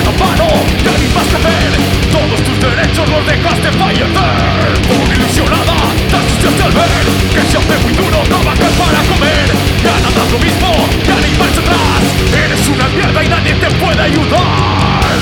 en vano, ya ni vas a ver. Todos tus derechos los dejaste fallecer. Por ilusionada, te asustaste al ver que se hace muy duro trabajar para comer. Ya nada es lo mismo, ya ni marcha atrás. Eres una mierda y nadie te puede ayudar.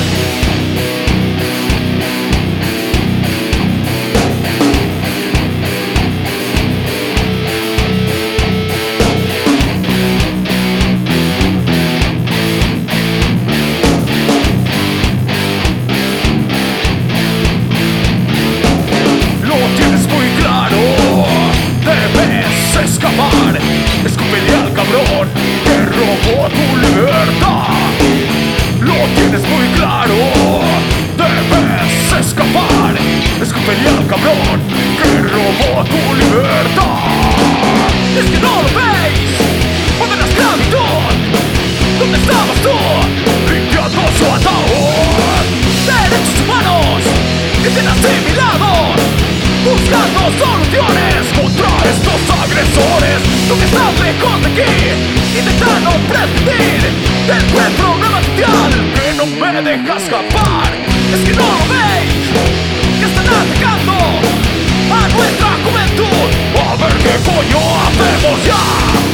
Escapar, escúpele al cabrón que robó tu libertad. Lo tienes muy claro, debes escapar, escúpele al cabrón que robó tu libertad. Es que no lo veis, poder la esclavitud. ¿Dónde estabas tú? Limpiando su ataúd. Derechos humanos, estén asimilados, buscando soluciones contra estos agresores. Lo que estás lejos de aquí, intentando prescindir del buen problema social que no me deja escapar. Es que no lo veis, que están atacando a nuestra juventud. A ver qué coño hacemos ya.